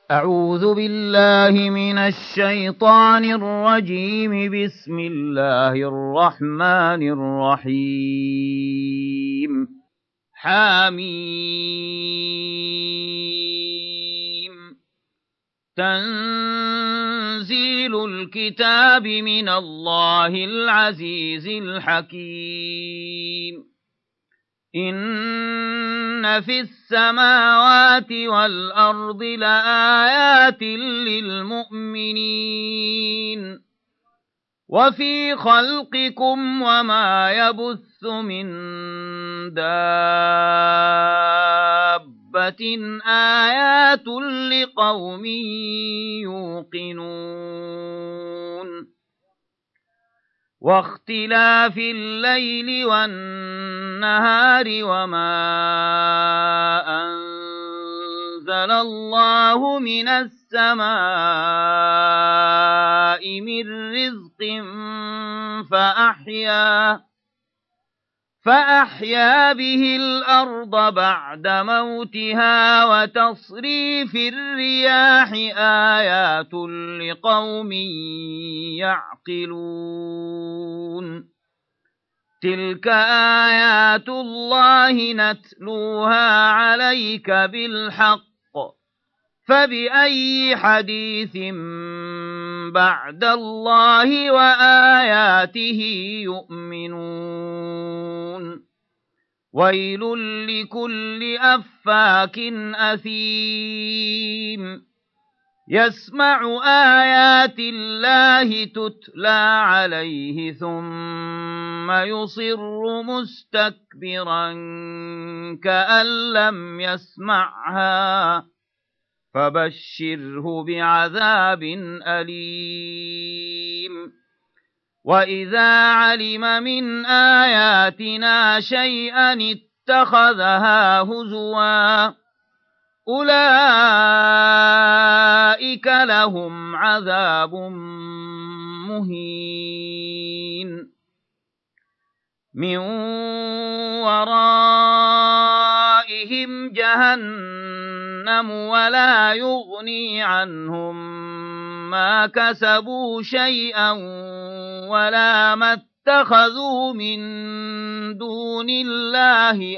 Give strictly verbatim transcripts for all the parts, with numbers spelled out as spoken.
أعوذ بالله من الشيطان الرجيم. بسم الله الرحمن الرحيم. حميم. تنزيل الكتاب من الله العزيز الحكيم. إن في السماوات والأرض لآيات للمؤمنين وفي خلقكم وما يبث من دابة آيات لقوم يوقنون. واختلاف الليل والنهار وما أنزل الله من السماء من رزق فأحيا فأحيا به الأرض بعد موتها وتصريف الرياح آيات لقوم يعقلون. تلك آيات الله نتلوها عليك بالحق فبأي حديث بعد الله وآياته يؤمنون. ويل لكل أفاك أثيم يسمع آيات الله تتلى عليه ثم يصر مستكبرا كأن لم يسمعها فبشره بعذاب أليم. وإذا علم من آياتنا شيئا اتخذها هزوا أولئك لهم عذاب مهين من ورائهم جهنم ولا يغني عنهم ما كسبوا شيئا ولا ما اتخذوا من دون الله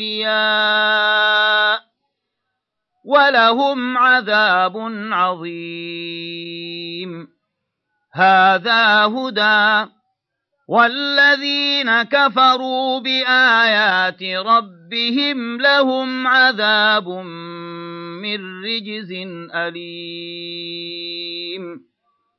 أولياء ولهم عذاب عظيم. هذا هدى والذين كفروا بآيات ربهم لهم عذاب من رجز أليم.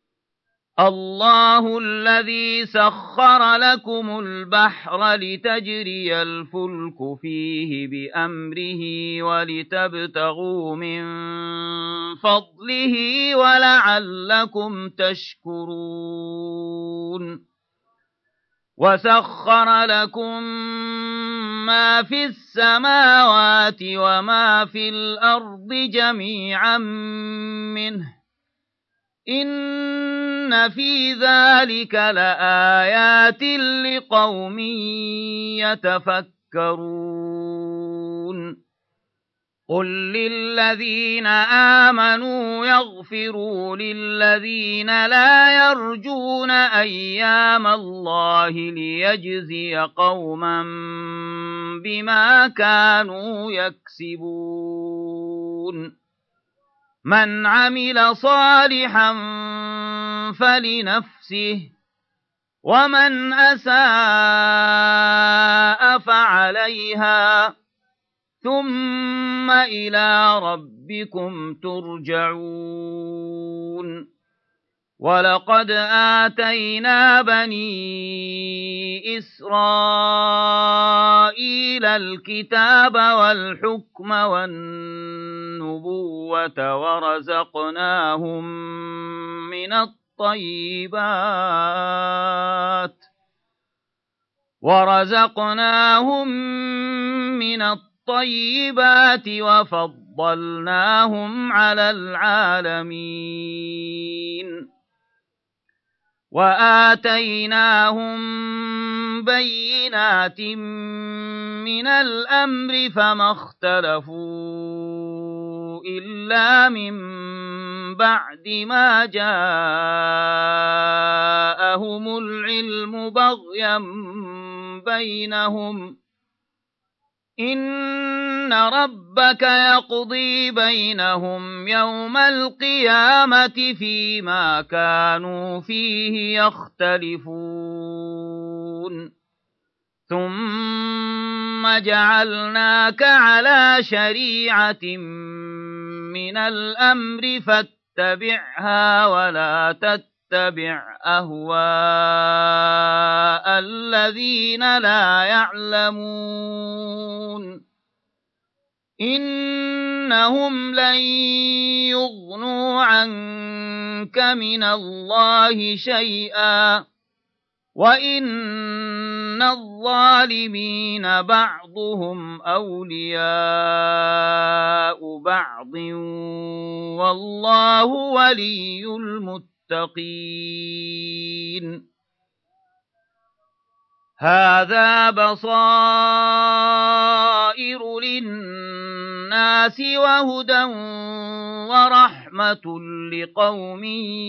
الله الذي سخر لكم البحر لتجري الفلك فيه بأمره ولتبتغوا من فضله ولعلكم تشكرون. وسخر لكم ما في السماوات وما في الأرض جميعا منه إن في ذلك لآيات لقوم يتفكرون. قل للذين آمنوا يغفروا للذين لا يرجون أيام الله ليجزي قوما بما كانوا يكسبون. من عمل صالحا فلنفسه ومن أساء فعليها ثم إلى ربكم ترجعون. ولقد آتينا بني إسرائيل الكتاب والحكم والنبوة ورزقناهم من الطيبات ورزقناهم من الطيبات وفضلناهم على العالمين. وآتيناهم بينات من الأمر فما اختلفوا إلا من بعد ما جاءهم العلم بغيا بينهم إن ربك يقضي بينهم يوم القيامة فيما كانوا فيه يختلفون ثم جعلناك على شريعة من الأمر فاتبعها ولا تتبع أهواء الذين لا يعلمون إنهم لن يغنوا عنك من الله شيئا وإن الظالمين بعضهم أولياء بعض والله ولي المتقين هذا بصائر للناس وهدى ورحمة لقوم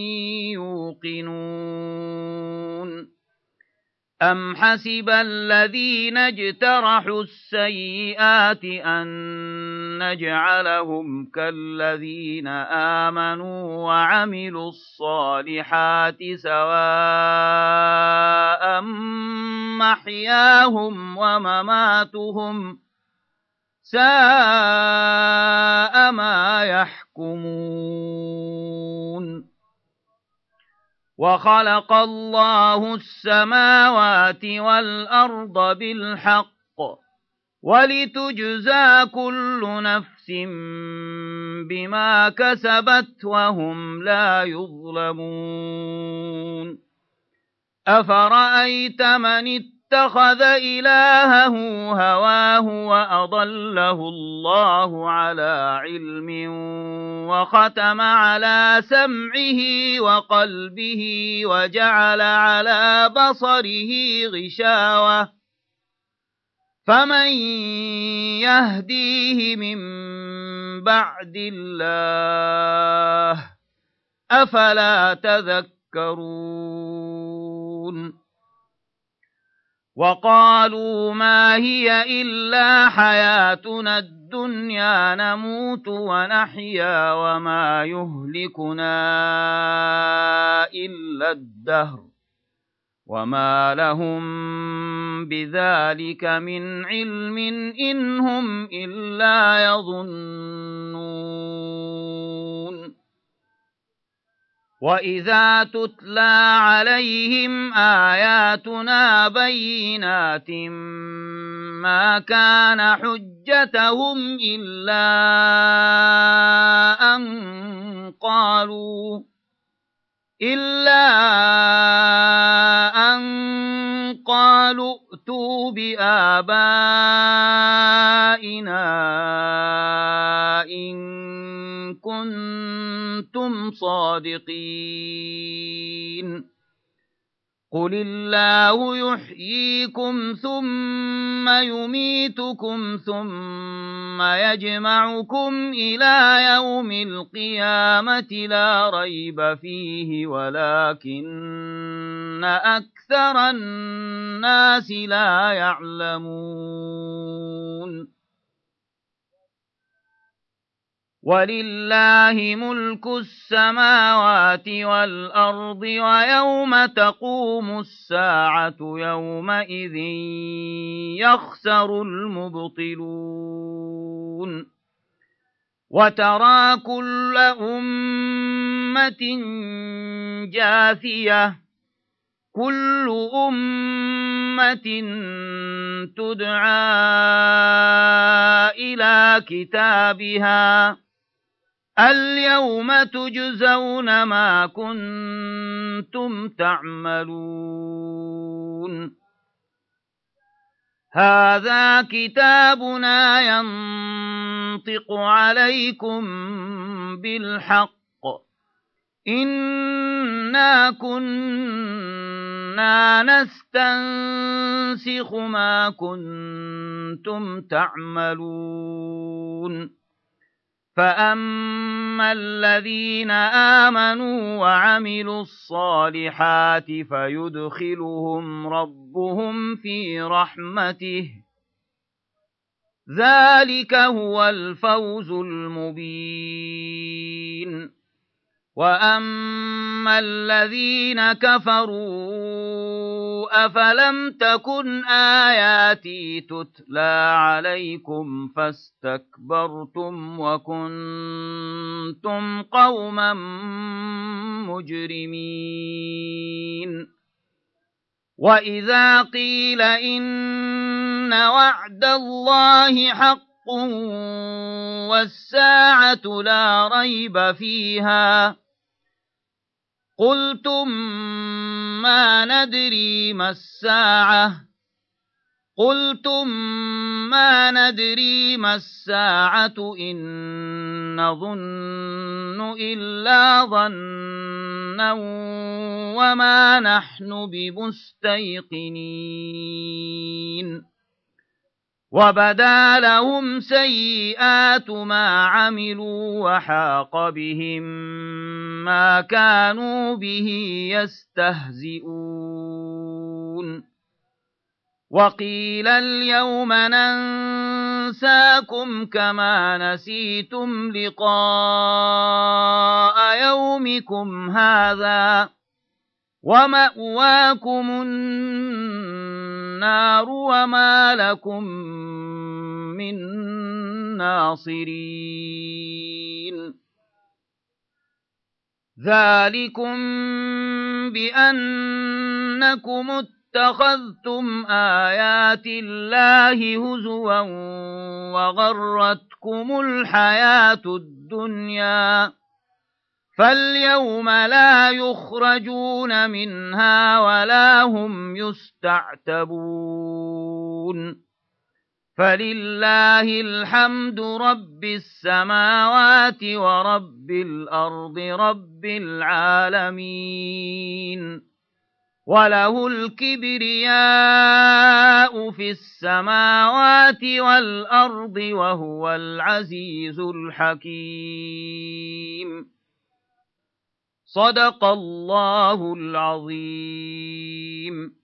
يوقنون أم حسب الذين اجترحوا السيئات أن نجعلهم كالذين آمنوا وعملوا الصالحات سواء محياهم ومماتهم ساء ما يحكمون وخلق الله السماوات والأرض بالحق ولتجزى كل نفس بما كسبت وهم لا يظلمون أفرأيت من اتخذ إلهه هواه وأضله الله على علم وختم على سمعه وقلبه وجعل على بصره غشاوة فمن يهديه من بعد الله أفلا تذكرون وقالوا ما هي إلا حياتنا الدنيا نموت ونحيا وما يهلكنا إلا الدهر وما لهم بذلك من علم إن هم إلا يظنون وإذا تتلى عليهم آياتنا بينات ما كان حجتهم إلا أن قالوا إلا أن قالوا ائتوا بآبائنا إن كنتم صادقين قل الله يحييكم ثم يميتكم ثم يجمعكم إلى يوم القيامة لا ريب فيه ولكن أكثر الناس لا يعلمون ولله ملك السماوات والأرض ويوم تقوم الساعة يومئذ يخسر المبطلون وترى كل أمة جاثية كل أمة تدعى إلى كتابها اليوم تجزون ما كنتم تعملون هذا كتابنا ينطق عليكم بالحق إنا كنا نستنسخ ما كنتم تعملون فأما الذين آمنوا وعملوا الصالحات فيدخلهم ربهم في رحمته ذلك هو الفوز المبين. وأما الذين كفروا أفلم تكن آياتي تتلى عليكم فاستكبرتم وكنتم قوما مجرمين. وإذا قيل إن وعد الله حق والساعة لا ريب فيها قلتم ما ندري ما الساعة قلتم ما ندري ما الساعة إن نظن إلا ظنا وما نحن بمستيقنين. وبدا لهم سيئات ما عملوا وحاق بهم ما كانوا به يستهزئون. وقيل اليوم ننساكم كما نسيتم لقاء يومكم هذا ومأواكم النار وما لكم من ناصرين. ذلكم بأنكم اتخذتم آيات الله هزوا وغرتكم الحياة الدنيا فاليوم لا يخرجون منها ولا هم يستعتبون. فلله الحمد رب السماوات ورب الأرض رب العالمين وله الكبرياء في السماوات والأرض وهو العزيز الحكيم. صدق الله العظيم.